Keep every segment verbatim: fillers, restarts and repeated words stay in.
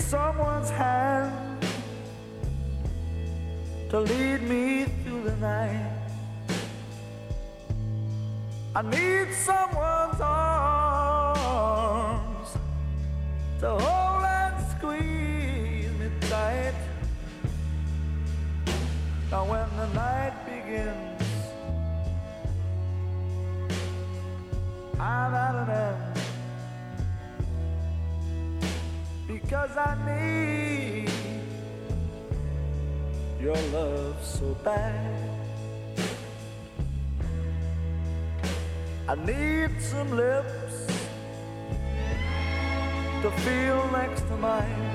someone's hand to lead me through the night. I need someone's arms to hold and squeeze me tight. Now when the night begins, I'm at an end, because I need your love so bad. I need some lips to feel next to mine.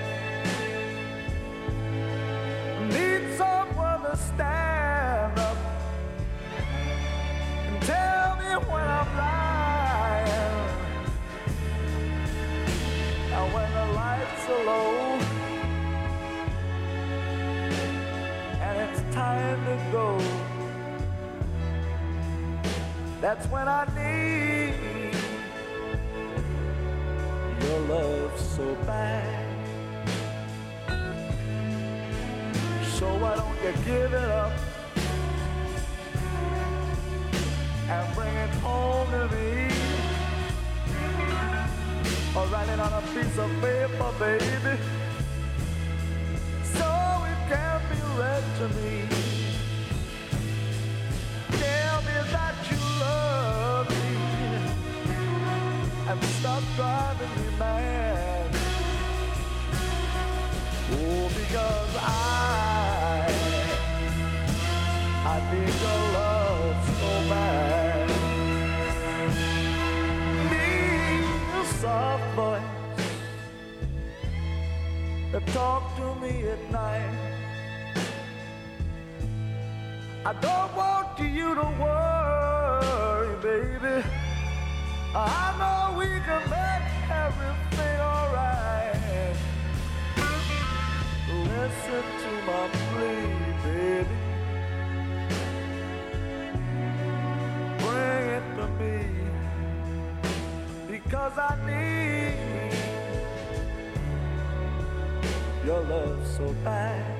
I need someone to stand up and tell me when I'm lying. Now when the lights are low and it's time to go, that's when I need your love so bad. So why don't you give it up and bring it home to me, or write it on a piece of paper, baby, so it can be read to me. Tell me that you love me and stop driving me mad. Oh, because I, I need your love so bad. Need a soft voice to talk to me at night. I don't want you to worry, baby. I know we can make everything alright. Listen to my plea, baby. Bring it to me, because I need your love so bad.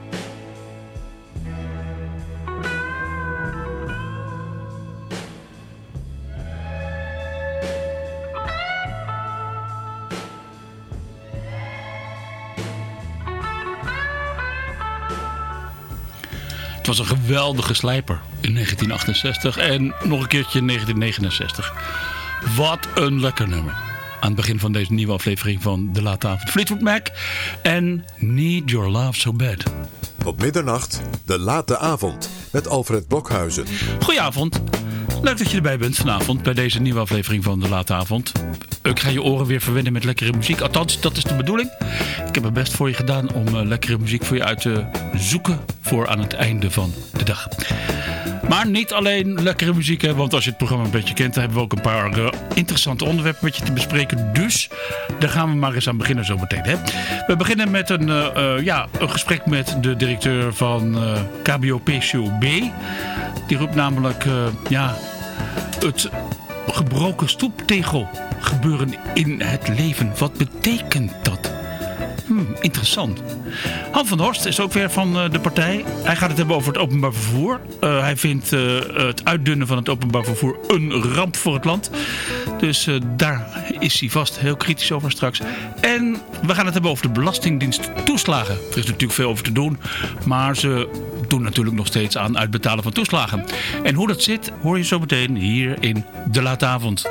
Het was een geweldige slijper in negentien achtenzestig en nog een keertje in negentien negenenzestig. Wat een lekker nummer. Aan het begin van deze nieuwe aflevering van De Late Avond. Fleetwood Mac en Need Your Love So Bad. Tot middernacht, De Late Avond met Alfred Blokhuizen. Goedenavond. Leuk dat je erbij bent vanavond bij deze nieuwe aflevering van De Late Avond. Ik ga je oren weer verwennen met lekkere muziek. Althans, dat is de bedoeling. Ik heb mijn best voor je gedaan om uh, lekkere muziek voor je uit te zoeken voor aan het einde van de dag. Maar niet alleen lekkere muziek, hè, want als je het programma een beetje kent, dan hebben we ook een paar uh, interessante onderwerpen met je te bespreken. Dus daar gaan we maar eens aan beginnen zo meteen. Hè. We beginnen met een, uh, uh, ja, een gesprek met de directeur van uh, K B O P C O B. Die roept namelijk uh, ja, het gebroken stoeptegel gebeuren in het leven. Wat betekent dat? Hmm, interessant. Han van der Horst is ook weer van uh, de partij. Hij gaat het hebben over het openbaar vervoer. Uh, hij vindt uh, het uitdunnen van het openbaar vervoer een ramp voor het land. Dus uh, daar is hij vast heel kritisch over straks. En we gaan het hebben over de Belastingdienst toeslagen. Er is natuurlijk veel over te doen, maar ze doen natuurlijk nog steeds aan uitbetalen van toeslagen. En hoe dat zit, hoor je zo meteen hier in De Late Avond.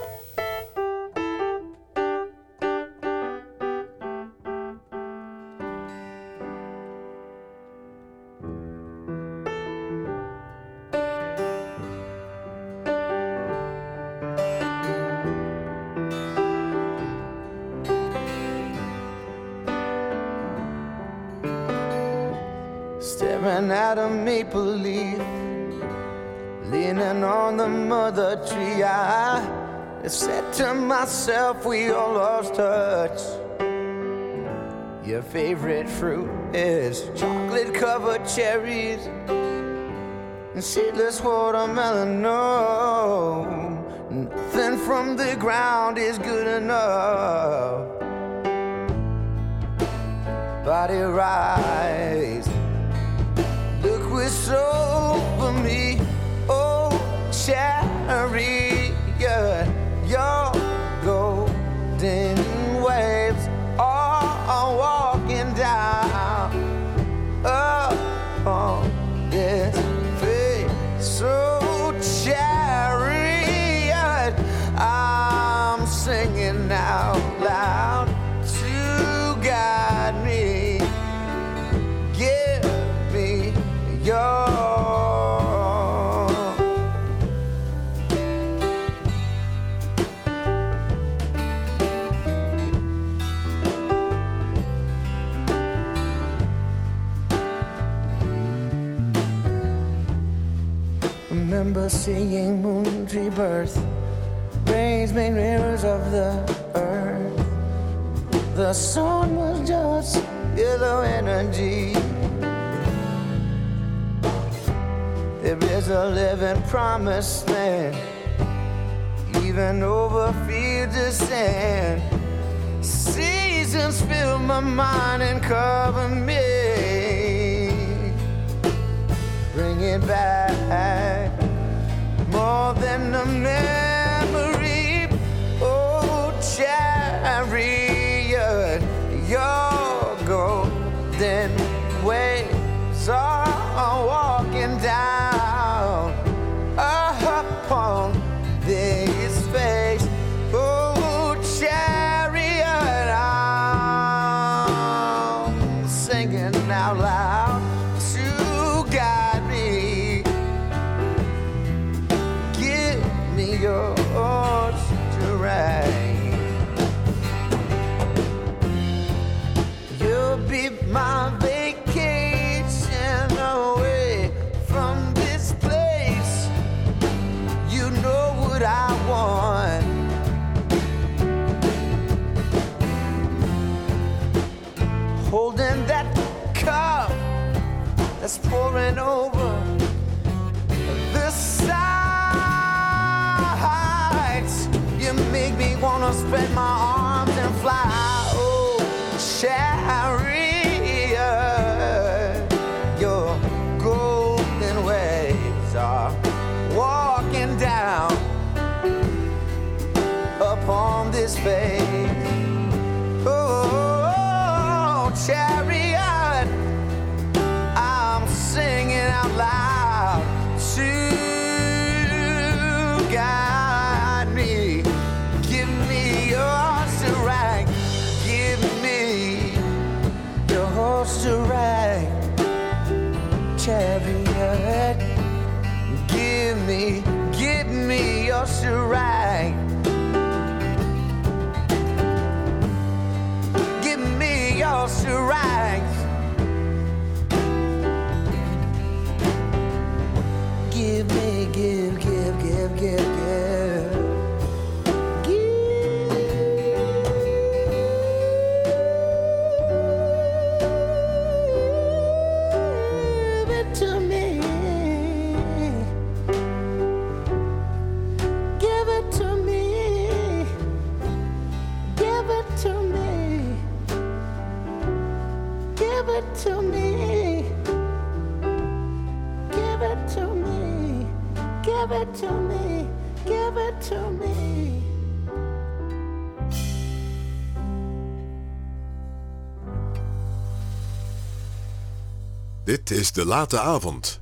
Staring at a maple leaf, leaning on the mother tree, I said to myself, we all lost touch. Your favorite fruit is chocolate-covered cherries and seedless watermelon. No, nothing from the ground is good enough. body rise. Look with soul for me, oh chariot, your golden waves are walking down upon this face. So chariot, I'm singing out loud to guide me. Give me your. Remember seeing moon's rebirth, rays made mirrors of the earth. The sun was just yellow energy. There is a living promised land, even over fields of sand. Seasons fill my mind and cover me. Bring it back, more than a memory. Oh, chariot, your golden waves are walking down upon this face. Oh, chariot, I'm singing out loud to guide me. Give me yours to ride. You'll be my vacation away from this place. You know what I want. Holding that cup that's pouring over the sides. You make me wanna spread my arms and fly. Oh, chariot, your golden waves are walking down upon this face. Oh, chariot, I'm singing out loud to guide me. Give me yours to ride. Give me yours to ride. Chariot, give me, give me yours to ride. Give me yours to ride. Give me, give, give, give, give, give. Give it to me. Give it to me. Give it to me. Give it to me. Give it to me. Give it to me. Give it to me. Dit is De Late Avond.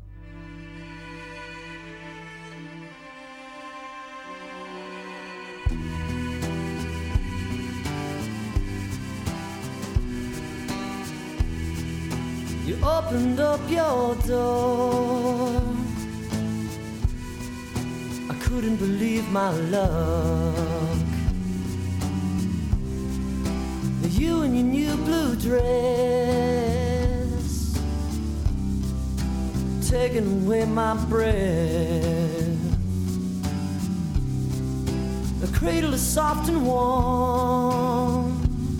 You opened up your door. I couldn't believe my luck. You in your new blue dress, taking away my breath. The cradle is soft and warm.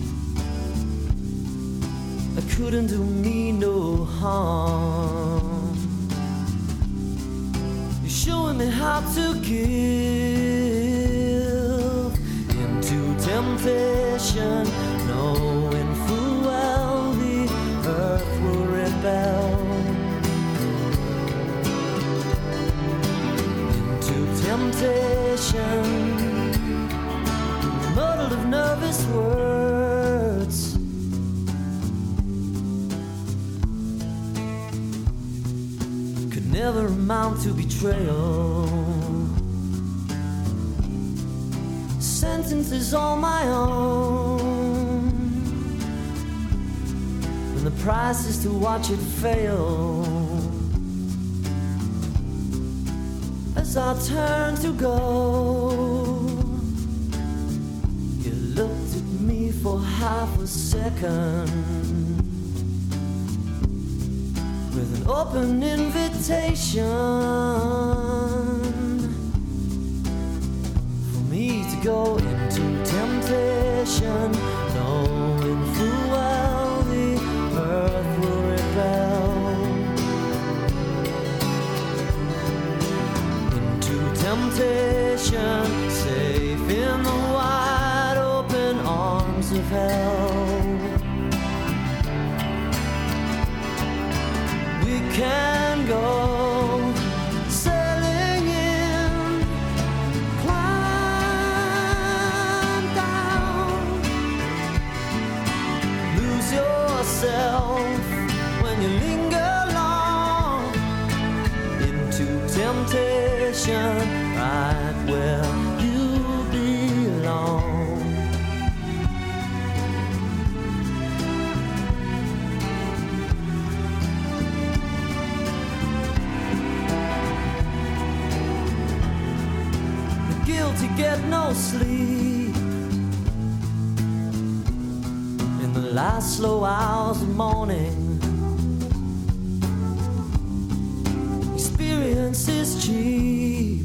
I couldn't do me no harm. You're showing me how to give into temptation, knowing full well the temptation, muddled of nervous words. Could never amount to betrayal. Sentence is all my own, and the price is to watch it fail. As I turn to go, you looked at me for half a second with an open invitation for me to go into temptation, knowing full well the earth will rebel. Temptation, safe in the wide open arms of hell. We can go sailing in, climb down, lose yourself when you linger long into temptation. Right where you belong. The guilty get no sleep in the last slow hours of morning. Experience is cheap.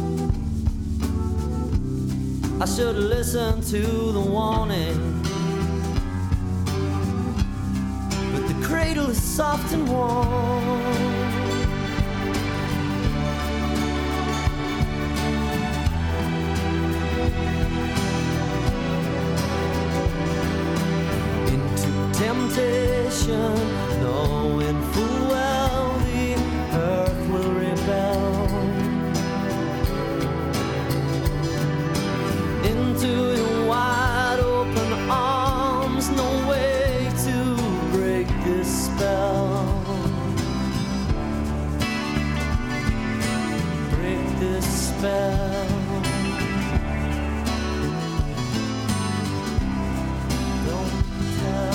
I should listen to the warning, but the cradle is soft and warm. Into temptation, knowing full well the earth will rebel. Into your wide open arms, no way to break this spell. Break this spell. Don't tell.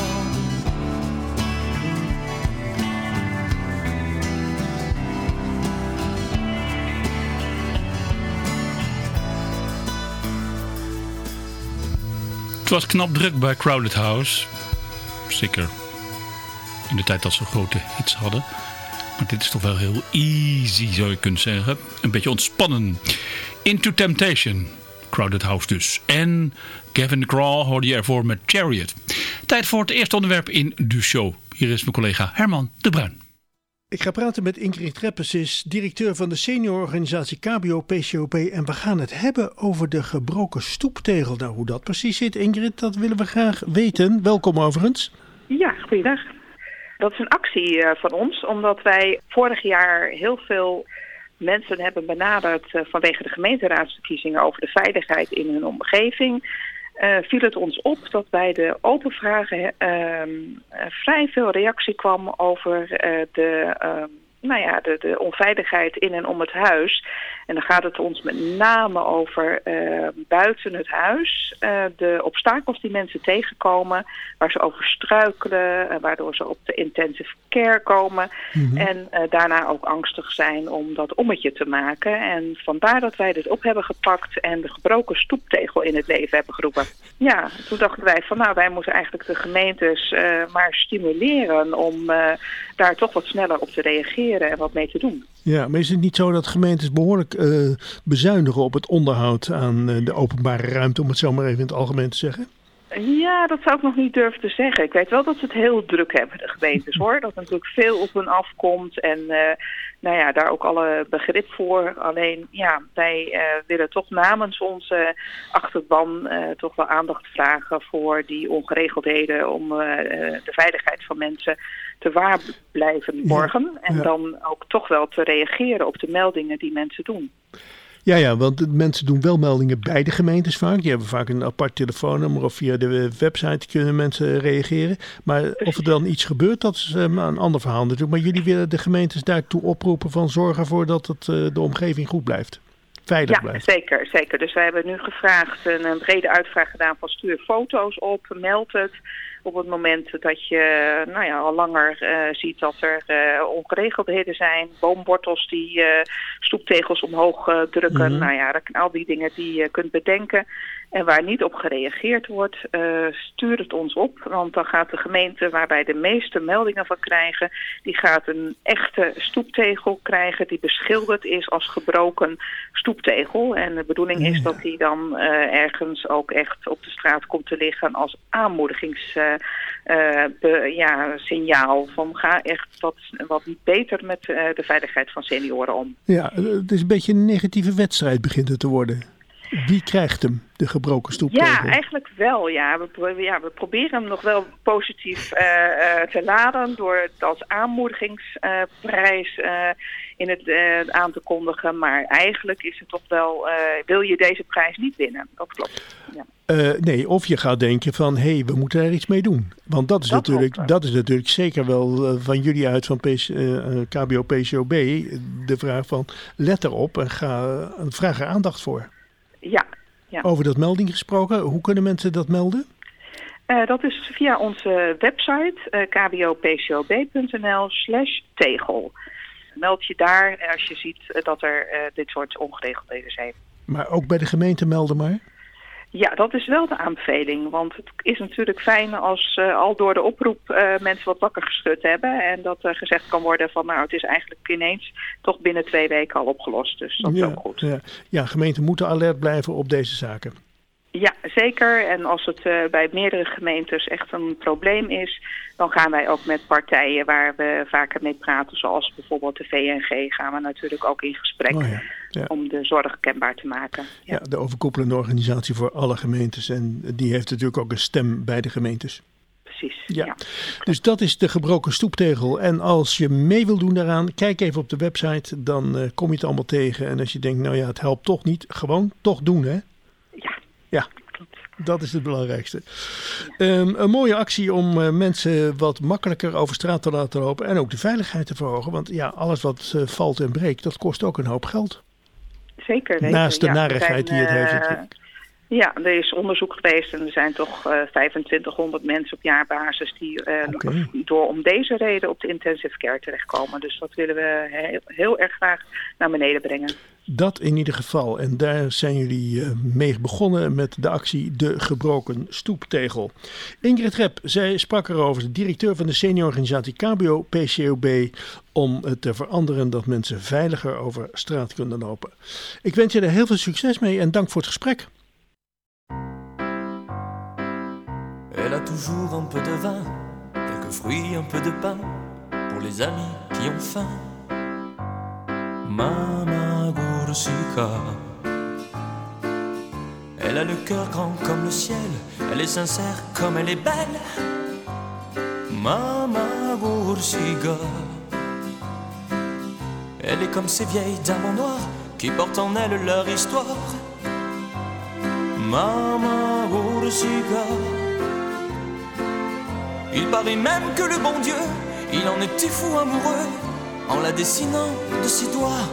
Het was knap druk bij Crowded House. Zeker in de tijd dat ze grote hits hadden. Maar dit is toch wel heel easy, zou je kunnen zeggen. Een beetje ontspannen. Into Temptation. Crowded House dus. En Gavin DeGraw hoorde je ervoor met Chariot. Tijd voor het eerste onderwerp in de show. Hier is mijn collega Herman de Bruin. Ik ga praten met Ingrid Reppes, is directeur van de seniororganisatie K B O P C O P. En we gaan het hebben over de gebroken stoeptegel. Nou, hoe dat precies zit, Ingrid, dat willen we graag weten. Welkom overigens. Ja, goeiedag. Dat is een actie uh, van ons, omdat wij vorig jaar heel veel mensen hebben benaderd uh, vanwege de gemeenteraadsverkiezingen over de veiligheid in hun omgeving. Uh, viel het ons op dat bij de open vragen uh, uh, vrij veel reactie kwam over uh, de, uh, nou ja, de, de onveiligheid in en om het huis. En dan gaat het ons met name over uh, buiten het huis. Uh, de obstakels die mensen tegenkomen, waar ze over struikelen, uh, waardoor ze op de intensive care komen. Mm-hmm. En uh, daarna ook angstig zijn om dat ommetje te maken. En vandaar dat wij dit op hebben gepakt en de gebroken stoeptegel in het leven hebben geroepen. Ja, toen dachten wij van nou, wij moeten eigenlijk de gemeentes uh, maar stimuleren om uh, daar toch wat sneller op te reageren en wat mee te doen. Ja, maar is het niet zo dat gemeentes behoorlijk uh, bezuinigen op het onderhoud aan uh, de openbare ruimte, om het zo maar even in het algemeen te zeggen? Ja, dat zou ik nog niet durven te zeggen. Ik weet wel dat ze het heel druk hebben, de gemeentes, hoor. Dat er natuurlijk veel op hun afkomt en uh, nou ja, daar ook alle begrip voor. Alleen, ja, wij uh, willen toch namens onze achterban uh, toch wel aandacht vragen voor die ongeregeldheden om uh, de veiligheid van mensen te waar blijven borgen. Ja, en ja. dan ook toch wel te reageren op de meldingen die mensen doen. Ja, ja, want de mensen doen wel meldingen bij de gemeentes vaak. Die hebben vaak een apart telefoonnummer of via de website kunnen mensen reageren. Maar Precies. of er dan iets gebeurt, dat is um, een ander verhaal natuurlijk. Maar jullie willen de gemeentes daartoe oproepen van zorg ervoor dat het, uh, de omgeving goed blijft. Veilig ja, blijft. zeker, zeker. Dus wij hebben nu gevraagd, een, een brede uitvraag gedaan van stuur foto's op, meld het. Op het moment dat je nou ja, al langer uh, ziet dat er uh, ongeregeldheden zijn, boomwortels die uh, stoeptegels omhoog uh, drukken. Mm-hmm. Nou ja, dat zijn al die dingen die je kunt bedenken. En waar niet op gereageerd wordt, uh, stuur het ons op. Want dan gaat de gemeente waar wij de meeste meldingen van krijgen, die gaat een echte stoeptegel krijgen die beschilderd is als gebroken stoeptegel. En de bedoeling is dat die dan uh, ergens ook echt op de straat komt te liggen als aanmoedigings uh, uh, be, ja, signaal van ga echt wat, wat beter met uh, de veiligheid van senioren om. Ja, het is een beetje een negatieve wedstrijd begint het te worden. Wie krijgt hem, de gebroken stoeptegel? Ja, eigenlijk wel. Ja. We, ja, we proberen hem nog wel positief uh, uh, te laden door het als aanmoedigingsprijs uh, in het uh, aan te kondigen. Maar eigenlijk is het toch wel, uh, wil je deze prijs niet winnen. Dat klopt. Ja. Uh, nee, of je gaat denken van, hé, hey, we moeten er iets mee doen. Want dat is, dat natuurlijk, dat is natuurlijk zeker wel uh, van jullie uit van P C, uh, K B O P C O B de vraag van, let erop en ga, uh, vraag er aandacht voor. Ja, ja. Over dat melding gesproken, hoe kunnen mensen dat melden? Uh, dat is via onze website uh, k b o p c o b punt n l slash tegel. Meld je daar als je ziet uh, dat er uh, dit soort ongeregeldheden zijn. Maar ook bij de gemeente melden maar? Ja, dat is wel de aanbeveling. Want het is natuurlijk fijn als uh, al door de oproep uh, mensen wat wakker geschud hebben. En dat er uh, gezegd kan worden van nou het is eigenlijk ineens toch binnen twee weken al opgelost. Dus dat is ja, ook goed. Ja. ja, gemeenten moeten alert blijven op deze zaken. Ja, zeker. En als het uh, bij meerdere gemeentes echt een probleem is, dan gaan wij ook met partijen waar we vaker mee praten, zoals bijvoorbeeld de V N G, gaan we natuurlijk ook in gesprek oh ja, ja. om de zorg kenbaar te maken. Ja. ja, de overkoepelende organisatie voor alle gemeentes. En die heeft natuurlijk ook een stem bij de gemeentes. Precies. Ja. Ja. Dus dat is de gebroken stoeptegel. En als je mee wil doen daaraan, kijk even op de website. Dan uh, kom je het allemaal tegen. En als je denkt, nou ja, het helpt toch niet. Gewoon toch doen, hè? Ja. Ja. Dat is het belangrijkste. Um, een mooie actie om uh, mensen wat makkelijker over straat te laten lopen. En ook de veiligheid te verhogen. Want ja, alles wat uh, valt en breekt, dat kost ook een hoop geld. Zeker. Naast de ja, narigheid zijn, die het heeft uh, natuurlijk. Ja, er is onderzoek geweest en er zijn toch uh, vijfentwintighonderd mensen op jaarbasis die uh, okay. door om deze reden op de intensive care terechtkomen. Dus dat willen we heel, heel erg graag naar beneden brengen. Dat in ieder geval. En daar zijn jullie uh, mee begonnen met de actie De Gebroken Stoeptegel. Ingrid Rep, zij sprak erover, de directeur van de seniororganisatie K B O P C O B, om het te veranderen dat mensen veiliger over straat kunnen lopen. Ik wens je er heel veel succes mee en dank voor het gesprek. Elle a toujours un peu de vin, quelques fruits, un peu de pain, pour les amis qui ont faim. Mama Gurusika. Elle a le cœur grand comme le ciel, elle est sincère comme elle est belle. Mama Gurusika. Elle est comme ces vieilles dames en noir qui portent en elles leur histoire. Mama Gurusika. Il paraît même que le bon Dieu, il en était fou amoureux en la dessinant de ses doigts.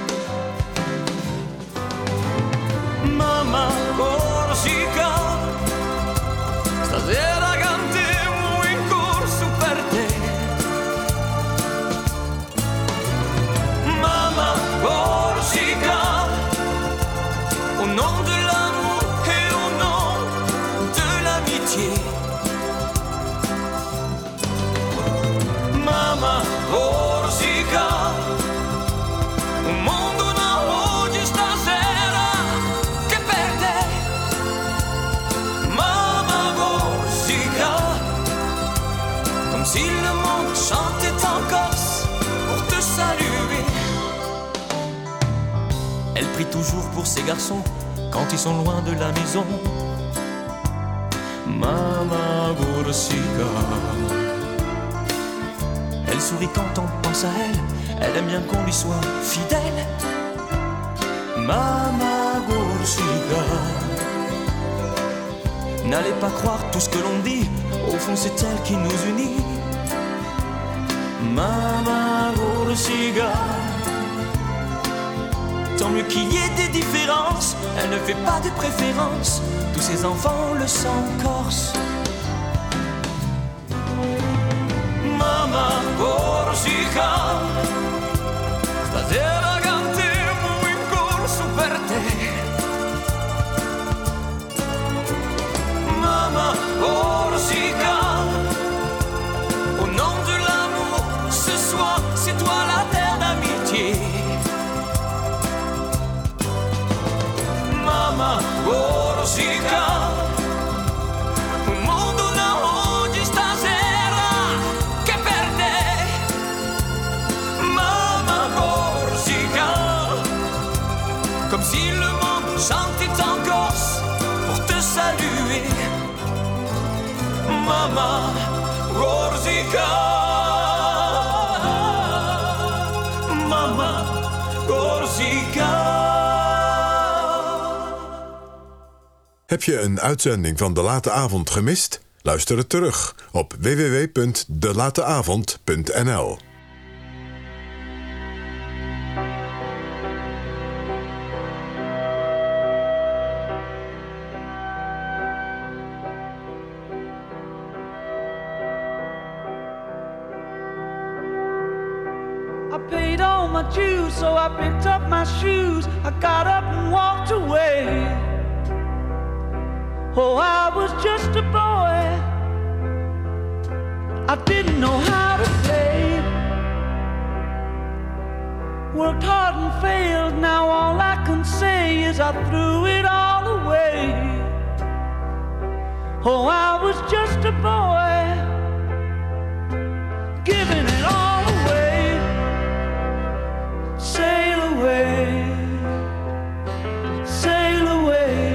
Mama Corsica, stasera cantiamo in corso per te. Mama Corsica, au nom de l'amour et au nom de l'amitié. Mama Corsica, un mondo da oggi stasera che per te. Mama Corsica, comme si le monde chantait en Corse pour te saluer. Elle prie toujours pour ses garçons quand ils sont loin de la maison. Mama Corsica. Elle sourit quand on pense à elle, elle aime bien qu'on lui soit fidèle. Mama Corsica. N'allez pas croire tout ce que l'on dit, au fond c'est elle qui nous unit. Mama Corsica. Tant mieux qu'il y ait des différences, elle ne fait pas de préférence, tous ses enfants le sang corse. Mama Corsica, stasera cantiamo in corso per te. Mama Corsica, au nom de l'amour, ce soir c'est toi la terre d'amitié. Mama Corsica, un mondo da oggi stasera che per te. Mama Corsica, comme si le monde chantait en Corse pour te saluer. Mama Corsica, Mama Corsica. Heb je een uitzending van De Late Avond gemist? Luister het terug op w w w punt de late avond punt n l. I paid all my dues, so I picked up my shoes. I got up and walked away. Oh, I was just a boy. I didn't know how to play. Worked hard and failed. Now all I can say is I threw it all away. Oh, I was just a boy, giving it all away. Sail away, sail away.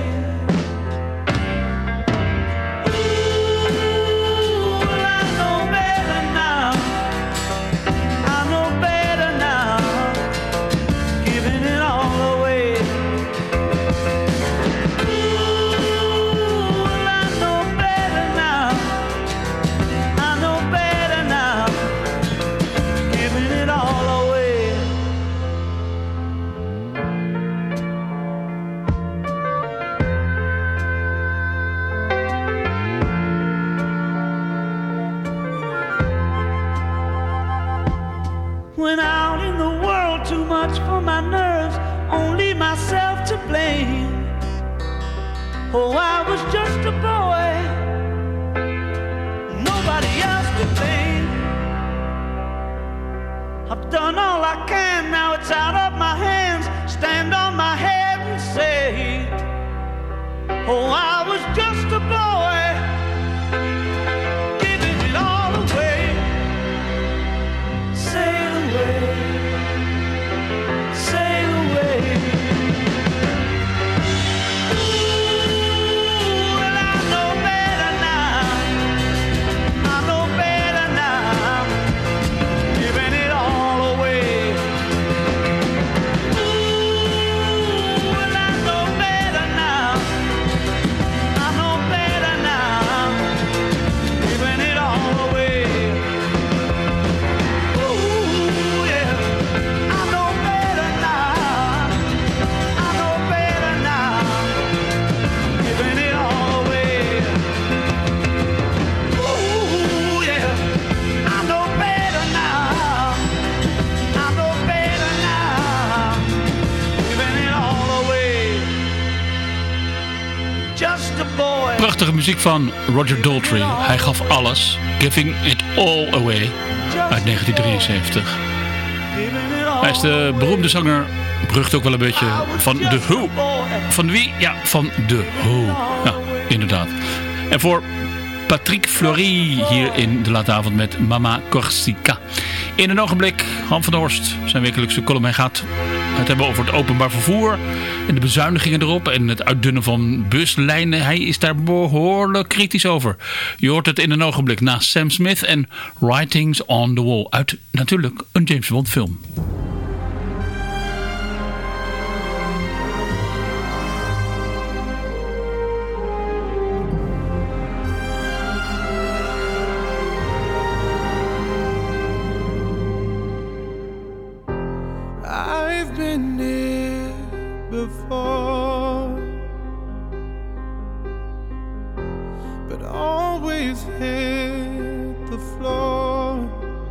Went out in the world, too much for my nerves, only myself to blame. Oh, I was just a boy, nobody else to blame. I've done all I can, now it's out of my hands. Stand on my head and say, oh, I was just a boy, giving it all away. Sail away, sail away. Ooh, well, I know better now, I know better now, giving it all away. Ooh, well, I know better now, I know better now, giving it all away. Ooh, yeah, I know better now, I know better now, giving it all away. Ooh, yeah, I know better now, I know better now, giving it all away. Just a boy. Prachtige muziek van Roger Daltrey. Hij gaf alles. Giving It All Away. Uit negentien drieënzeventig. Hij is de beroemde zanger. Brugt ook wel een beetje van The Who. Van wie? Ja, van The Who. Ja, inderdaad. En voor Patrick Fleury hier in De Late Avond met Mama Corsica. In een ogenblik, Han van der Horst, zijn wekelijkse column. Hij gaat het hebben over het openbaar vervoer en de bezuinigingen erop en het uitdunnen van buslijnen. Hij is daar behoorlijk kritisch over. Je hoort het in een ogenblik na Sam Smith en Writings on the Wall uit natuurlijk een James Bond film. I've been here before, but always hit the floor.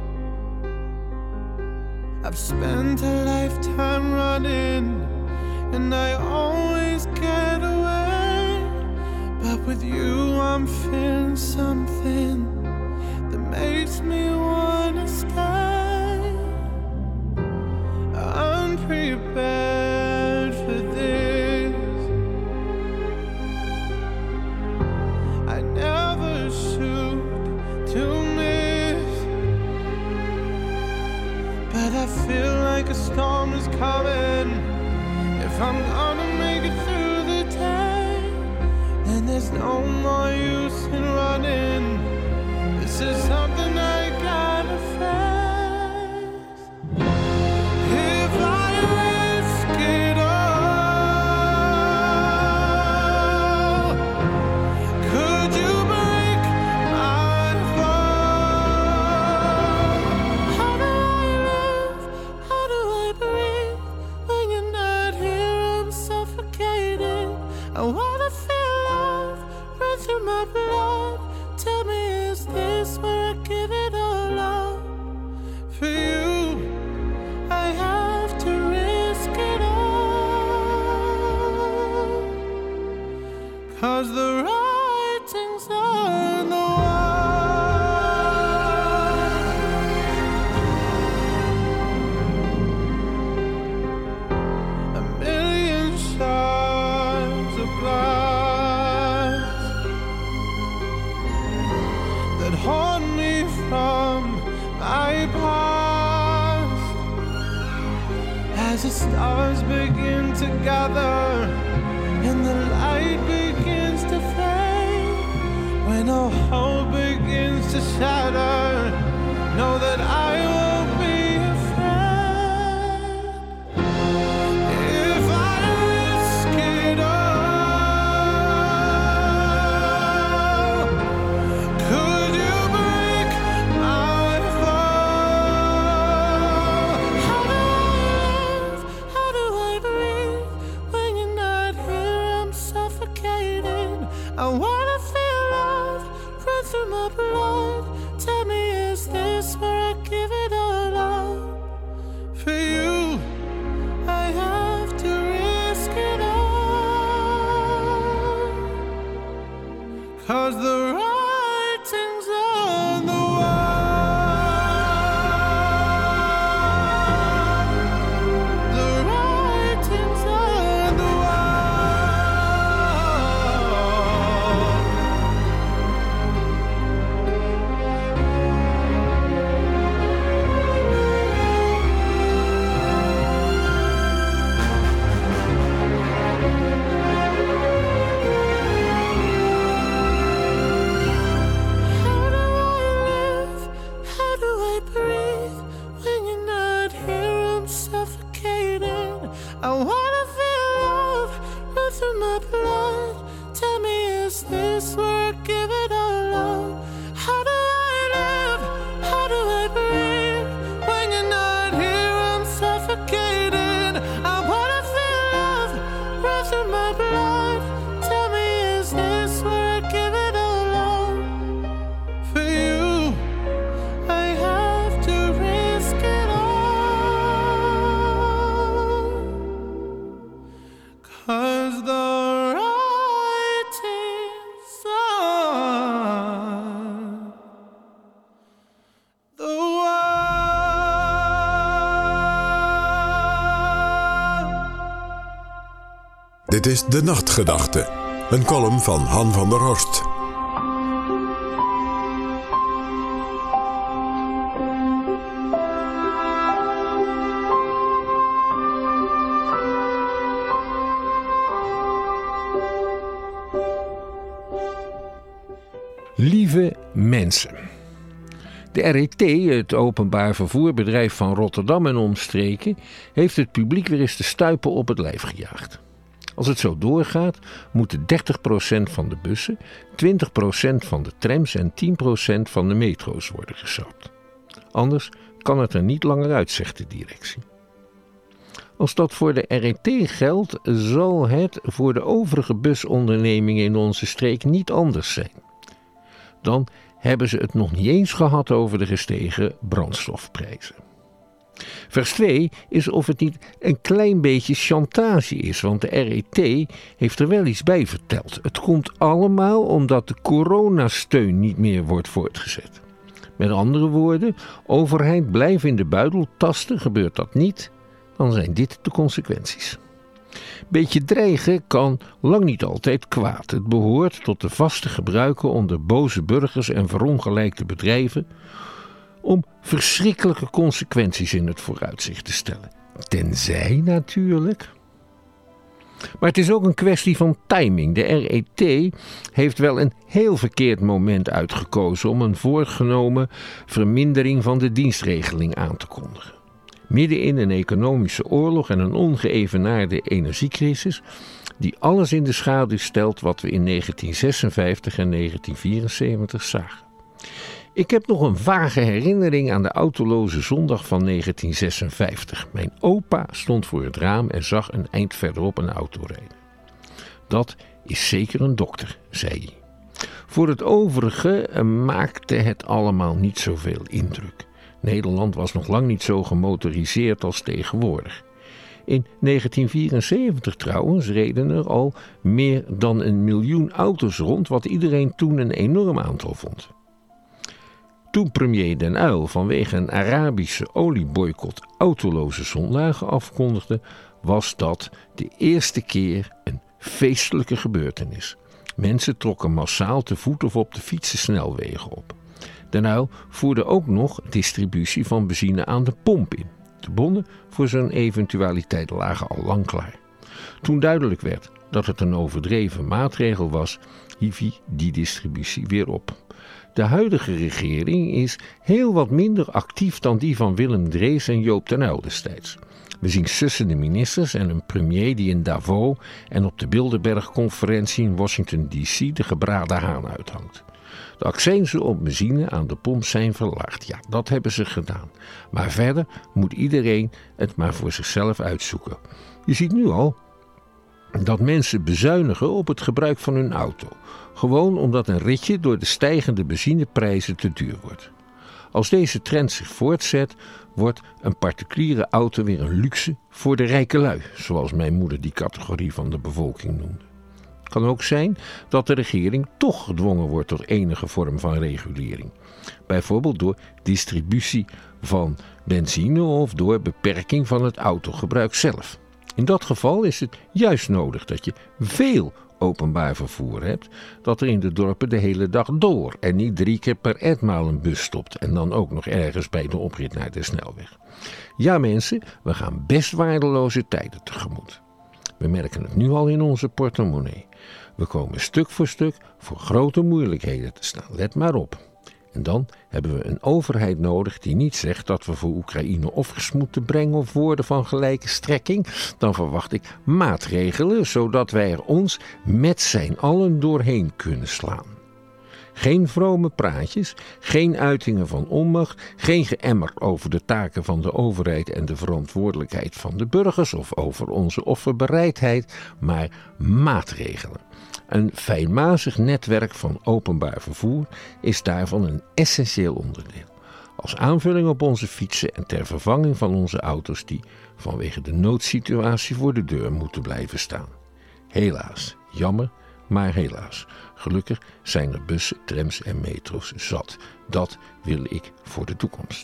I've spent a lifetime running, and I always get away. But with you I'm feeling something that makes me wanna stay. I'm prepared for this. I never shoot to miss, but I feel like a storm is coming. If I'm gonna make it through the day, then there's no more use in running. This is something I gotta face. If I risk it all, could you break my fall? How do I live? How do I breathe? When you're not here, I'm suffocating. I wanna feel love run through my blood. Tell me, is this where I give it all up? For you, I have to risk it all. 'Cause the writing's on the wall. A million shards of glass that haunt me from my past. As the stars begin to gather and the light begins to fade, when all hope begins to shatter, know that I won't be afraid. If I risk it all, could you break my fall? How do I live? How do I breathe? When you're not here, I'm suffocating. I wanna feel love run through my blood. Tell me, is this where I give it all up? For you, I have to risk it all. 'Cause the writing's on the wall. The writing's on the wall. How do I live? How do I breathe? When you're not here, I'm suffocating. I wanna feel love run through my blood. Tell me, is this where I give it all up? How do I live? How do I breathe? When you're not here, I'm suffocating. I wanna feel love run through my blood. Tell me, is this where I give it all up? For you, I have to risk it all. 'Cause the writing's on the wall. Dit is De Nachtgedachte, een column van Han van der Horst. Lieve mensen. De R E T, het openbaar vervoerbedrijf van Rotterdam en omstreken, heeft het publiek weer eens de stuipen op het lijf gejaagd. Als het zo doorgaat, moeten dertig procent van de bussen, twintig procent van de trams en tien procent van de metro's worden geschrapt. Anders kan het er niet langer uit, zegt de directie. Als dat voor de R E T geldt, zal het voor de overige busondernemingen in onze streek niet anders zijn. Dan hebben ze het nog niet eens gehad over de gestegen brandstofprijzen. Vers twee is of het niet een klein beetje chantage is, want de R E T heeft er wel iets bij verteld. Het komt allemaal omdat de coronasteun niet meer wordt voortgezet. Met andere woorden, overheid blijf in de buidel tasten, gebeurt dat niet, dan zijn dit de consequenties. Beetje dreigen kan lang niet altijd kwaad. Het behoort tot de vaste gebruiken onder boze burgers en verongelijkte bedrijven om verschrikkelijke consequenties in het vooruitzicht te stellen. Tenzij natuurlijk. Maar het is ook een kwestie van timing. De R E T heeft wel een heel verkeerd moment uitgekozen om een voorgenomen vermindering van de dienstregeling aan te kondigen. Midden in een economische oorlog en een ongeëvenaarde energiecrisis die alles in de schaduw stelt wat we in negentien zesenvijftig en negentien vierenzeventig zagen. Ik heb nog een vage herinnering aan de autoloze zondag van negentien zesenvijftig. Mijn opa stond voor het raam en zag een eind verderop een auto rijden. Dat is zeker een dokter, zei hij. Voor het overige maakte het allemaal niet zoveel indruk. Nederland was nog lang niet zo gemotoriseerd als tegenwoordig. In negentien vierenzeventig trouwens reden er al meer dan een miljoen auto's rond, wat iedereen toen een enorm aantal vond. Toen premier Den Uyl vanwege een Arabische olieboycott autoloze zondagen afkondigde, was dat de eerste keer een feestelijke gebeurtenis. Mensen trokken massaal te voet of op de fietsen snelwegen op. Den Uyl voerde ook nog distributie van benzine aan de pomp in. De bonnen voor zo'n eventualiteit lagen al lang klaar. Toen duidelijk werd dat het een overdreven maatregel was, hief hij die distributie weer op. De huidige regering is heel wat minder actief dan die van Willem Drees en Joop den Uyl destijds. We zien sussende ministers en een premier die in Davos en op de Bilderberg-conferentie in Washington D C de gebraden haan uithangt. De accijnzen op benzine aan de pomp zijn verlaagd. Ja, dat hebben ze gedaan. Maar verder moet iedereen het maar voor zichzelf uitzoeken. Je ziet nu al dat mensen bezuinigen op het gebruik van hun auto. Gewoon omdat een ritje door de stijgende benzineprijzen te duur wordt. Als deze trend zich voortzet, wordt een particuliere auto weer een luxe voor de rijke lui, zoals mijn moeder die categorie van de bevolking noemde. Het kan ook zijn dat de regering toch gedwongen wordt tot enige vorm van regulering. Bijvoorbeeld door distributie van benzine of door beperking van het autogebruik zelf. In dat geval is het juist nodig dat je veel openbaar vervoer hebt, dat er in de dorpen de hele dag door en niet drie keer per etmaal een bus stopt en dan ook nog ergens bij de oprit naar de snelweg. Ja mensen, we gaan best waardeloze tijden tegemoet. We merken het nu al in onze portemonnee. We komen stuk voor stuk voor grote moeilijkheden te staan. Let maar op. En dan hebben we een overheid nodig die niet zegt dat we voor Oekraïne offers moeten brengen of woorden van gelijke strekking. Dan verwacht ik maatregelen zodat wij er ons met z'n allen doorheen kunnen slaan. Geen vrome praatjes, geen uitingen van onmacht, geen geëmmer over de taken van de overheid en de verantwoordelijkheid van de burgers of over onze offerbereidheid, maar maatregelen. Een fijnmazig netwerk van openbaar vervoer is daarvan een essentieel onderdeel. Als aanvulling op onze fietsen en ter vervanging van onze auto's die vanwege de noodsituatie voor de deur moeten blijven staan. Helaas, jammer, maar helaas. Gelukkig zijn er bussen, trams en metro's zat. Dat wil ik voor de toekomst.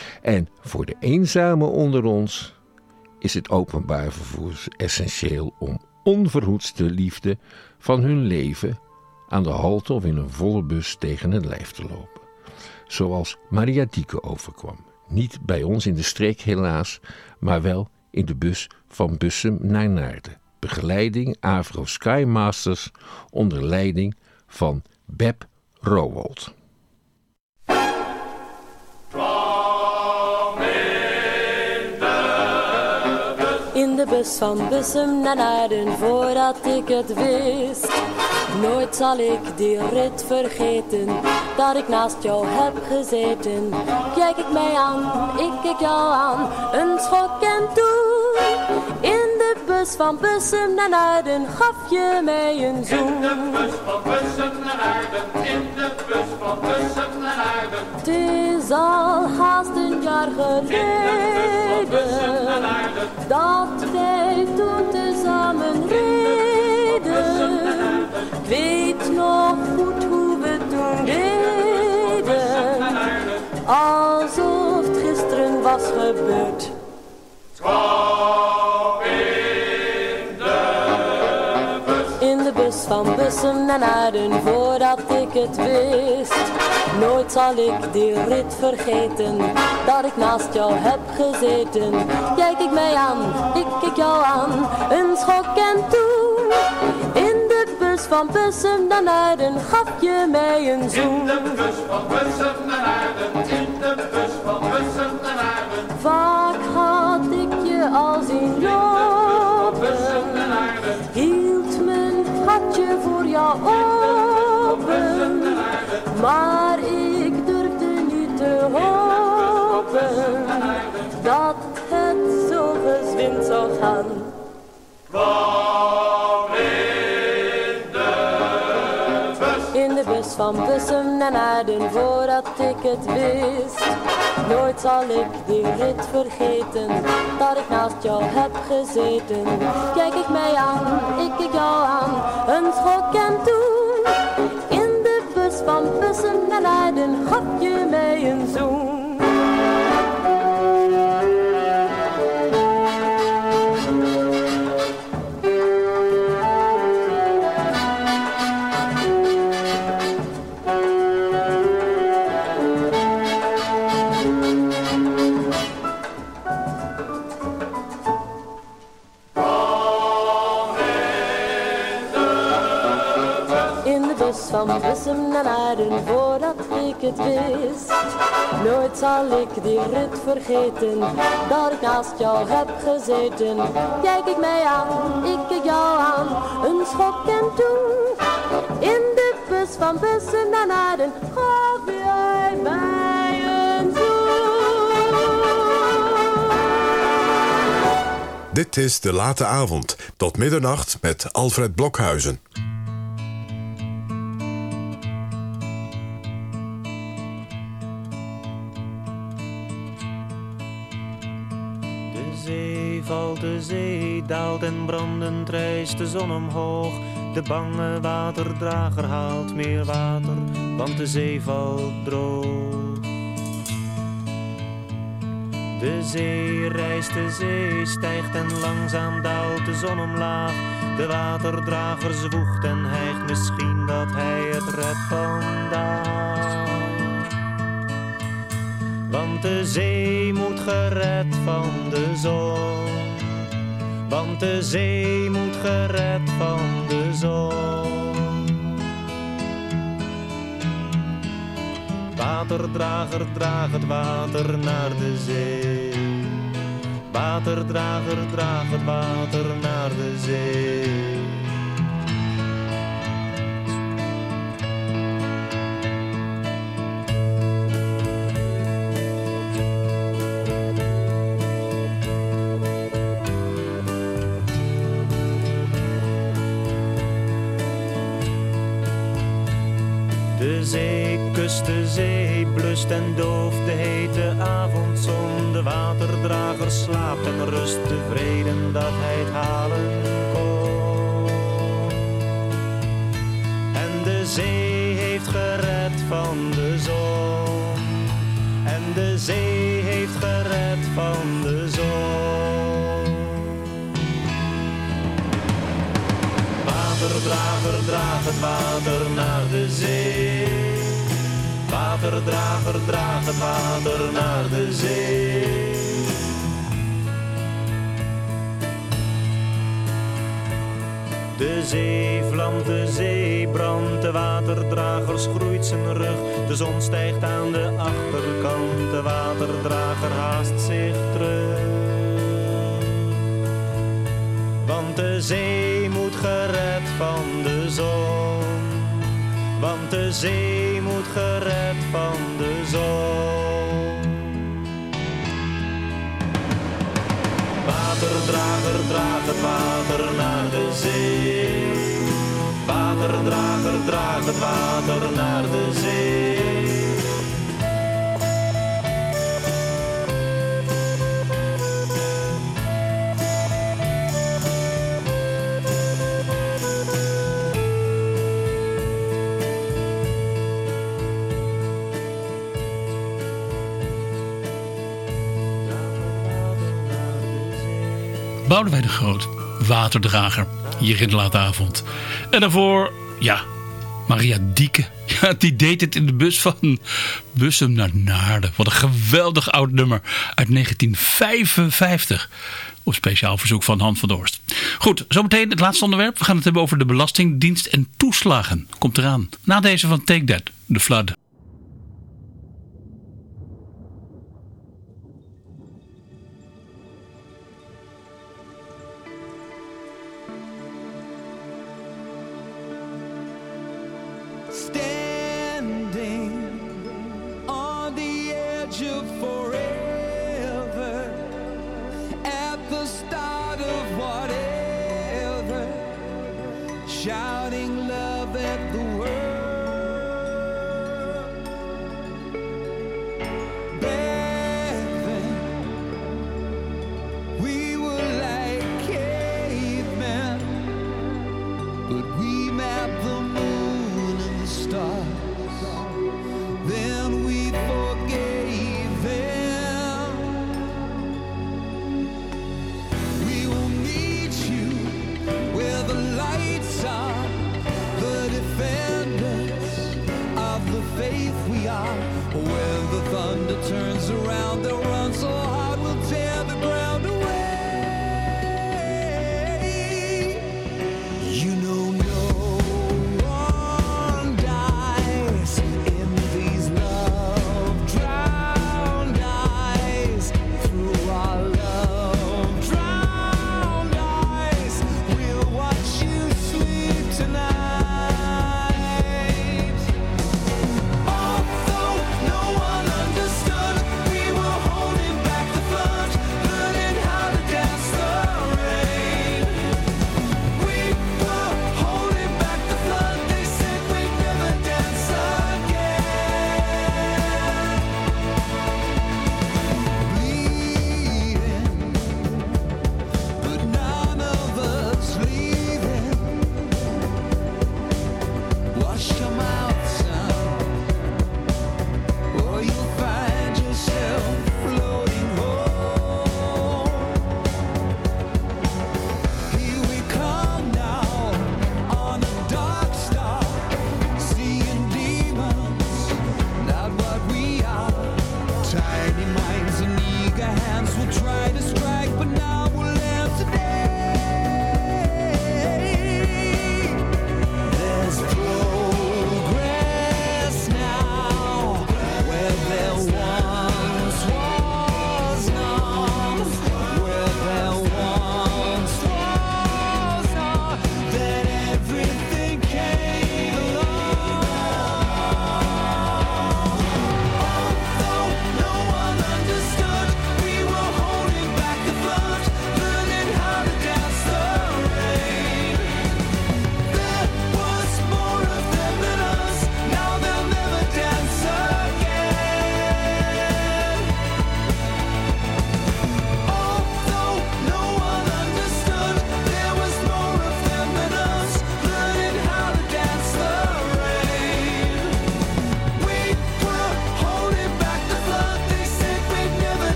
En voor de eenzamen onder ons is het openbaar vervoer essentieel om onverhoeds de liefde van hun leven aan de halte of in een volle bus tegen het lijf te lopen. Zoals Maria Dieke overkwam. Niet bij ons in de streek helaas, maar wel in de bus van Bussum naar Naarden. Begeleiding Avro Sky Masters onder leiding van Beb Rowold. In de bus van Bussum naar Naarden voordat ik het wist. Nooit zal ik die rit vergeten, dat ik naast jou heb gezeten. Kijk ik mij aan, ik kijk jou aan, een schok en toe In de bus van Bussum naar Naarden gaf je mij een zoen. In de bus van Bussum naar Naarden, in de bus van Bussum naar Naarden. Het is al haast een jaar geleden dat wij toen tezamen reden. Ik weet nog goed hoe we toen deden, alsof het gisteren was gebeurd. In de bus van Bussum naar Naarden, voordat ik het wist. Nooit zal ik die rit vergeten, dat ik naast jou heb gezeten. Kijk ik mij aan, ik kijk jou aan, een schok en toen. In de bus van Bussum naar Naarden gaf je mij een zoen. In de bus van Bussum naar Naarden, in de bus van Bussum naar Naarden. Vaak had ik je al zien lopen, hield mijn hartje voor jou open, maar ik durfde niet te hopen dat het zo gezwind zou gaan. In de bus van Bussum naar Naarden, voordat ik het wist. Nooit zal ik die rit vergeten, dat ik naast jou heb gezeten. Kijk ik mij aan, ik kijk jou aan, een schok en toen. In de bus van Bussum naar Naarden gaf je mij een zoen. Van Bussum naar Naarden, voordat ik het wist. Nooit zal ik die rit vergeten, dat ik naast jou heb gezeten. Kijk ik mij aan, ik kijk jou aan, een schok en toen. In de bus van Bussum naar Naarden gaf jij mij een zoen. Dit is De Late Avond, tot middernacht met Alfred Blokhuizen. Valt de zee, daalt en brandend rijst de zon omhoog. De bange waterdrager haalt meer water, want de zee valt droog. De zee rijst, de zee stijgt en langzaam daalt de zon omlaag. De waterdrager zwoegt en hijgt, misschien dat hij het redt vandaag. Want de zee moet gered van de zon. Want de zee moet gered van de zon. Waterdrager, draag het water naar de zee. Waterdrager, draag het water naar de zee. De zee kust de zee, blust en dooft de hete avondzon. De waterdrager slaapt en rust tevreden dat hij het halen kon. En de zee heeft gered van de zon. En de zee heeft gered van de zon. Waterdrager, draag het water naar de zee. Waterdrager, draag het water naar de zee. De zee vlamt, de zee brandt, de waterdrager schroeit zijn rug. De zon stijgt aan de achterkant, de waterdrager haast zich terug. Want de zee moet gered van de zon. Want de zee moet gered van de zon. Waterdrager Waterdrager, draag het water naar de zee. Waterdrager, draag het water naar de zee. Boudewijn de Groot, waterdrager, hier in de late avond. En daarvoor, ja, Maria Dieke. Ja, die deed het in de bus van Bussum naar Naarden. Wat een geweldig oud nummer uit negentien vijfenvijftig. Op speciaal verzoek van Han van der Horst. Goed, zometeen het laatste onderwerp. We gaan het hebben over de Belastingdienst en toeslagen. Komt eraan. Na deze van Take That, The Flood. Standing on the edge of forever, at the start of whatever, shouting love at the world. Back then, we were like cavemen, but we mapped the moon and the stars. Then we forgave them. We will meet you where the lights are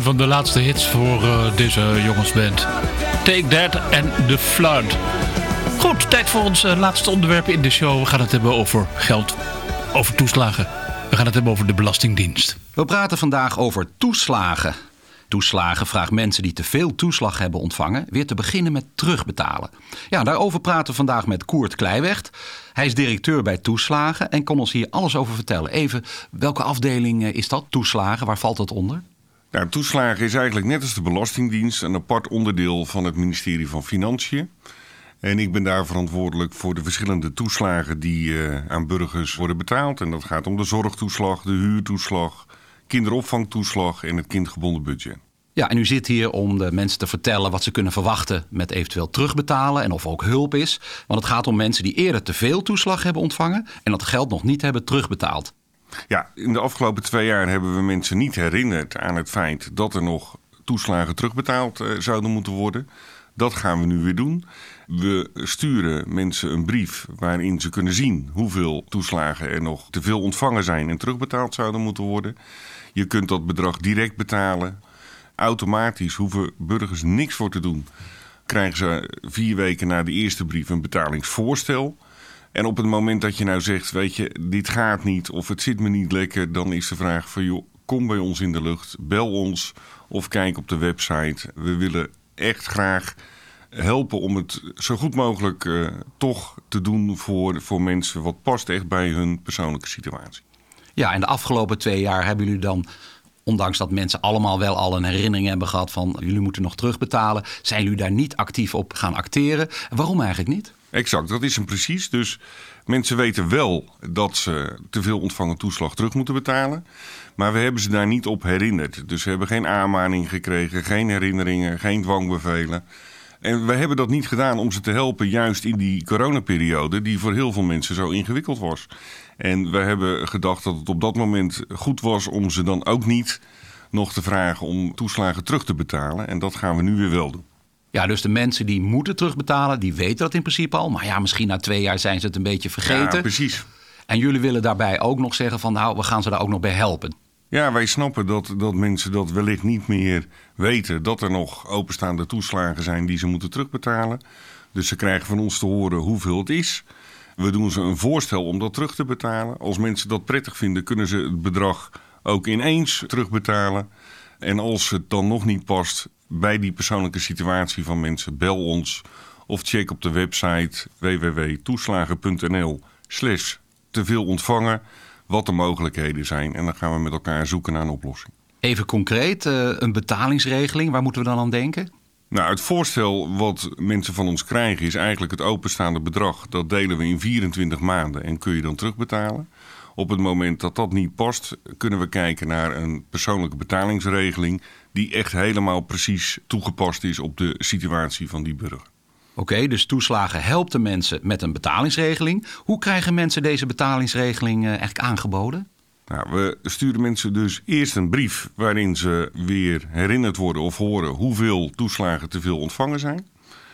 een van de laatste hits voor uh, deze jongensband. Take That and The Flood. Goed, tijd voor ons uh, laatste onderwerp in de show. We gaan het hebben over geld, over toeslagen. We gaan het hebben over de Belastingdienst. We praten vandaag over toeslagen. Toeslagen vraagt mensen die te veel toeslag hebben ontvangen weer te beginnen met terugbetalen. Ja, daarover praten we vandaag met Koert Kleiweg. Hij is directeur bij Toeslagen en kon ons hier alles over vertellen. Even, welke afdeling is dat, toeslagen? Waar valt dat onder? Nou, toeslagen is eigenlijk net als de Belastingdienst een apart onderdeel van het ministerie van Financiën. En ik ben daar verantwoordelijk voor de verschillende toeslagen die uh, aan burgers worden betaald. En dat gaat om de zorgtoeslag, de huurtoeslag, kinderopvangtoeslag en het kindgebonden budget. Ja, en u zit hier om de mensen te vertellen wat ze kunnen verwachten met eventueel terugbetalen en of er ook hulp is. Want het gaat om mensen die eerder te veel toeslag hebben ontvangen en dat geld nog niet hebben terugbetaald. Ja, in de afgelopen twee jaar hebben we mensen niet herinnerd aan het feit dat er nog toeslagen terugbetaald uh, zouden moeten worden. Dat gaan we nu weer doen. We sturen mensen een brief waarin ze kunnen zien hoeveel toeslagen er nog te veel ontvangen zijn en terugbetaald zouden moeten worden. Je kunt dat bedrag direct betalen. Automatisch hoeven burgers niks voor te doen. Krijgen ze vier weken na de eerste brief een betalingsvoorstel. En op het moment dat je nou zegt, weet je, dit gaat niet of het zit me niet lekker, dan is de vraag van, joh, kom bij ons in de lucht, bel ons of kijk op de website. We willen echt graag helpen om het zo goed mogelijk uh, toch te doen voor, voor mensen wat past echt bij hun persoonlijke situatie. Ja, en de afgelopen twee jaar hebben jullie dan, ondanks dat mensen allemaal wel al een herinnering hebben gehad van jullie moeten nog terugbetalen, zijn jullie daar niet actief op gaan acteren? En waarom eigenlijk niet? Exact, dat is hem precies. Dus mensen weten wel dat ze te veel ontvangen toeslag terug moeten betalen. Maar we hebben ze daar niet op herinnerd. Dus we hebben geen aanmaning gekregen, geen herinneringen, geen dwangbevelen. En we hebben dat niet gedaan om ze te helpen juist in die coronaperiode die voor heel veel mensen zo ingewikkeld was. En we hebben gedacht dat het op dat moment goed was om ze dan ook niet nog te vragen om toeslagen terug te betalen. En dat gaan we nu weer wel doen. Ja, dus de mensen die moeten terugbetalen, die weten dat in principe al. Maar ja, misschien na twee jaar zijn ze het een beetje vergeten. Ja, precies. En jullie willen daarbij ook nog zeggen van, nou, we gaan ze daar ook nog bij helpen. Ja, wij snappen dat, dat mensen dat wellicht niet meer weten. Dat er nog openstaande toeslagen zijn die ze moeten terugbetalen. Dus ze krijgen van ons te horen hoeveel het is. We doen ze een voorstel om dat terug te betalen. Als mensen dat prettig vinden, kunnen ze het bedrag ook ineens terugbetalen. En als het dan nog niet past bij die persoonlijke situatie van mensen, bel ons of check op de website w w w punt toeslagen punt n l slash te veel ontvangen wat de mogelijkheden zijn. En dan gaan we met elkaar zoeken naar een oplossing. Even concreet, een betalingsregeling, waar moeten we dan aan denken? Nou, het voorstel wat mensen van ons krijgen is eigenlijk het openstaande bedrag. Dat delen we in vierentwintig maanden en kun je dan terugbetalen. Op het moment dat dat niet past, kunnen we kijken naar een persoonlijke betalingsregeling die echt helemaal precies toegepast is op de situatie van die burger. Oké, okay, dus toeslagen helpt de mensen met een betalingsregeling. Hoe krijgen mensen deze betalingsregeling eigenlijk aangeboden? Nou, we sturen mensen dus eerst een brief waarin ze weer herinnerd worden of horen hoeveel toeslagen te veel ontvangen zijn.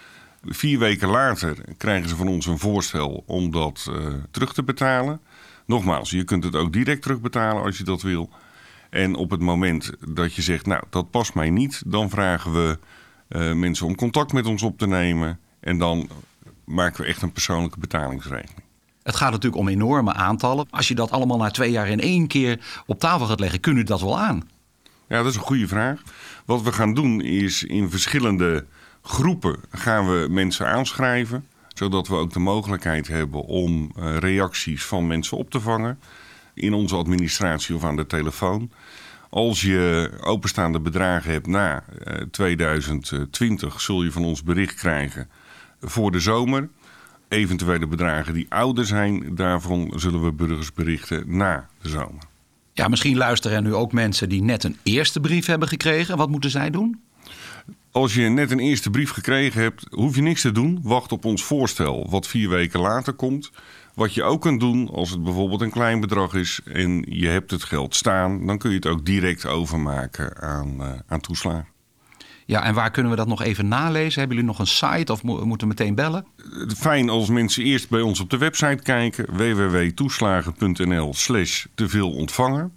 Vier weken later krijgen ze van ons een voorstel om dat uh, terug te betalen. Nogmaals, je kunt het ook direct terugbetalen als je dat wil. En op het moment dat je zegt, nou, dat past mij niet, dan vragen we uh, mensen om contact met ons op te nemen. En dan maken we echt een persoonlijke betalingsregeling. Het gaat natuurlijk om enorme aantallen. Als je dat allemaal na twee jaar in één keer op tafel gaat leggen, kun je dat wel aan? Ja, dat is een goede vraag. Wat we gaan doen is in verschillende groepen gaan we mensen aanschrijven, zodat we ook de mogelijkheid hebben om uh, reacties van mensen op te vangen in onze administratie of aan de telefoon. Als je openstaande bedragen hebt na uh, tweeduizend twintig, zul je van ons bericht krijgen voor de zomer. Eventuele bedragen die ouder zijn, daarvan zullen we burgers berichten na de zomer. Ja, misschien luisteren er nu ook mensen die net een eerste brief hebben gekregen. Wat moeten zij doen? Als je net een eerste brief gekregen hebt, hoef je niks te doen. Wacht op ons voorstel, wat vier weken later komt. Wat je ook kunt doen, als het bijvoorbeeld een klein bedrag is en je hebt het geld staan, dan kun je het ook direct overmaken aan, uh, aan toeslagen. Ja, en waar kunnen we dat nog even nalezen? Hebben jullie nog een site of mo- moeten we meteen bellen? Fijn als mensen eerst bij ons op de website kijken. w w w punt toeslagen punt n l slash te veel ontvangen.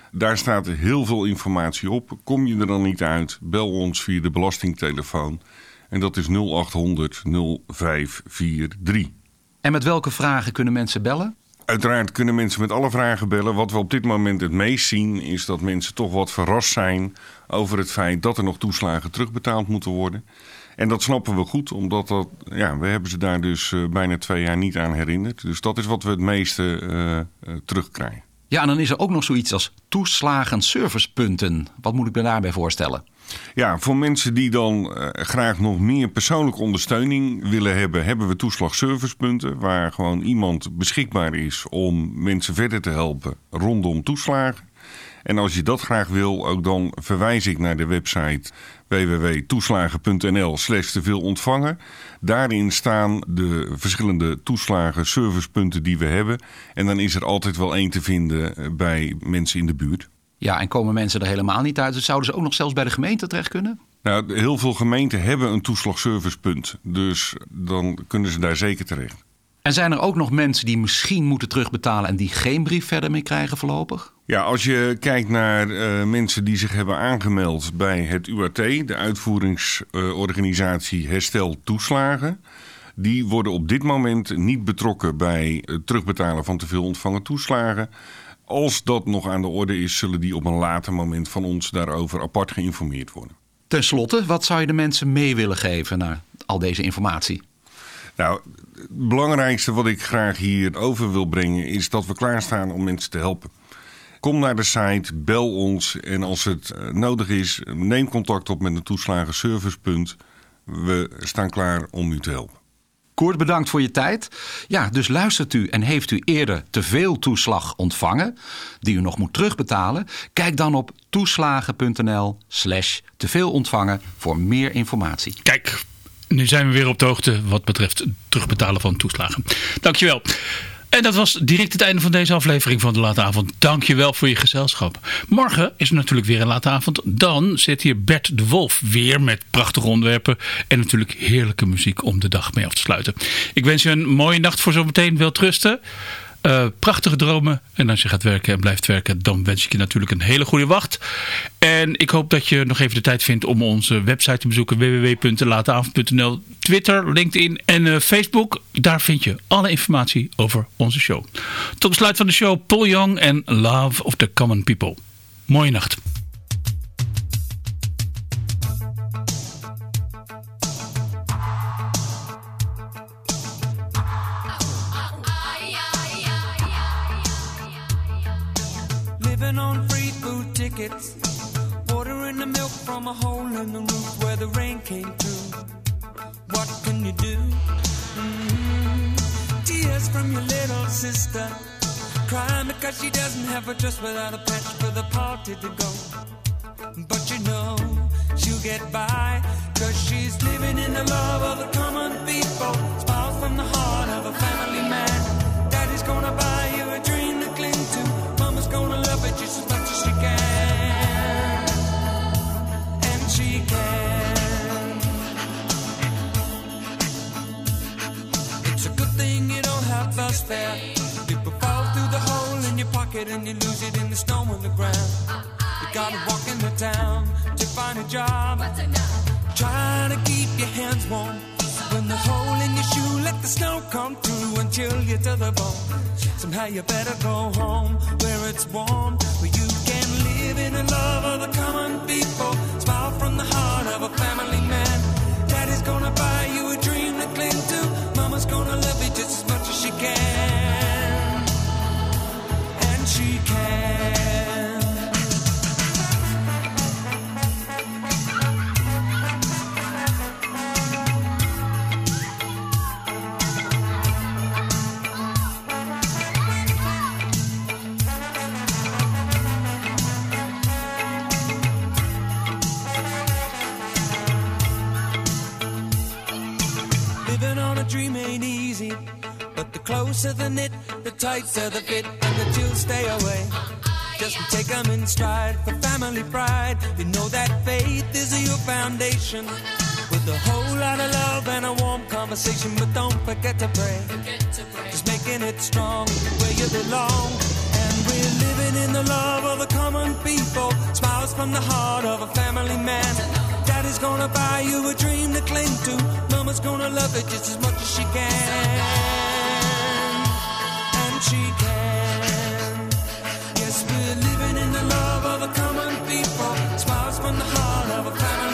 Daar staat heel veel informatie op. Kom je er dan niet uit, bel ons via de belastingtelefoon. En dat is nul acht honderd nul vijf vier drie. En met welke vragen kunnen mensen bellen? Uiteraard kunnen mensen met alle vragen bellen. Wat we op dit moment het meest zien is dat mensen toch wat verrast zijn over het feit dat er nog toeslagen terugbetaald moeten worden. En dat snappen we goed, omdat dat, ja, we hebben ze daar dus uh, bijna twee jaar niet aan herinnerd. Dus dat is wat we het meeste uh, uh, terugkrijgen. Ja, en dan is er ook nog zoiets als toeslagenservicepunten. Wat moet ik me daarbij voorstellen? Ja, voor mensen die dan uh, graag nog meer persoonlijke ondersteuning willen hebben, hebben we toeslagservicepunten, waar gewoon iemand beschikbaar is om mensen verder te helpen rondom toeslagen. En als je dat graag wil, ook dan verwijs ik naar de website w w w punt toeslagen punt n l slash te veel ontvangen. Daarin staan de verschillende toeslagenservicepunten die we hebben. En dan is er altijd wel één te vinden bij mensen in de buurt. Ja, en komen mensen er helemaal niet uit? Dus zouden ze ook nog zelfs bij de gemeente terecht kunnen? Nou, heel veel gemeenten hebben een toeslagservicepunt. Dus dan kunnen ze daar zeker terecht. En zijn er ook nog mensen die misschien moeten terugbetalen en die geen brief verder mee krijgen voorlopig? Ja, als je kijkt naar uh, mensen die zich hebben aangemeld bij het U A T, de uitvoeringsorganisatie uh, Herstel Toeslagen. Die worden op dit moment niet betrokken bij het terugbetalen van te veel ontvangen toeslagen. Als dat nog aan de orde is, zullen die op een later moment van ons daarover apart geïnformeerd worden. Ten slotte, wat zou je de mensen mee willen geven naar al deze informatie? Nou, het belangrijkste wat ik graag hier over wil brengen is dat we klaarstaan om mensen te helpen. Kom naar de site, bel ons en als het nodig is, neem contact op met een toeslagenservicepunt. We staan klaar om u te helpen. Koert, bedankt voor je tijd. Ja, dus luistert u en heeft u eerder te veel toeslag ontvangen die u nog moet terugbetalen? Kijk dan op toeslagen punt n l slash te veel ontvangen voor meer informatie. Kijk, nu zijn we weer op de hoogte wat betreft het terugbetalen van toeslagen. Dankjewel. En dat was direct het einde van deze aflevering van De Late Avond. Dankjewel voor je gezelschap. Morgen is er natuurlijk weer een Late Avond. Dan zit hier Bert de Wolf weer met prachtige onderwerpen. En natuurlijk heerlijke muziek om de dag mee af te sluiten. Ik wens je een mooie nacht voor zometeen. Wel trusten. Uh, prachtige dromen. En als je gaat werken en blijft werken, dan wens ik je natuurlijk een hele goede wacht. En ik hoop dat je nog even de tijd vindt om onze website te bezoeken. w w w punt de late avond punt n l, Twitter, LinkedIn en uh, Facebook. Daar vind je alle informatie over onze show. Tot besluit van de show Paul Young en Love of the Common People. Mooie nacht. Living on free food tickets, ordering the milk from a hole in the roof where the rain came through. What can you do? Mm-hmm. Tears from your little sister, crying because she doesn't have a dress without a patch for the party to go. But you know she'll get by, cause she's living in the love of the common people. Smile from the heart of a family man. Daddy's gonna buy you a dream to cling to. Mama's gonna love it just as much as she can. And she can. It's a good thing you don't have bus fare. People fall through the hole in your pocket and you lose it in the snow on the ground. You gotta walk into town to find a job. Try to keep your hands warm. When the hole in your shoe, let the snow come through and chill you to the bone. Somehow you better go home where it's warm, where you can live in the love of the common people. Smile from the heart of a family man. Daddy's gonna buy you a dream to cling to. Mama's gonna love you just as much as she can. And she can. Dream ain't easy, but the closer the knit, the tighter the fit, and the chills stay away. Just take them in stride for family pride. You know that faith is your foundation, with a whole lot of love and a warm conversation. But don't forget to pray, just making it strong where you belong. And we're living in the love of the common people. Smiles from the heart of a family man. Daddy's gonna buy you a dream to cling to. Mama's gonna love it just as much as she can. And she can. Yes, we're living in the love of the common people. Smiles from the heart of a family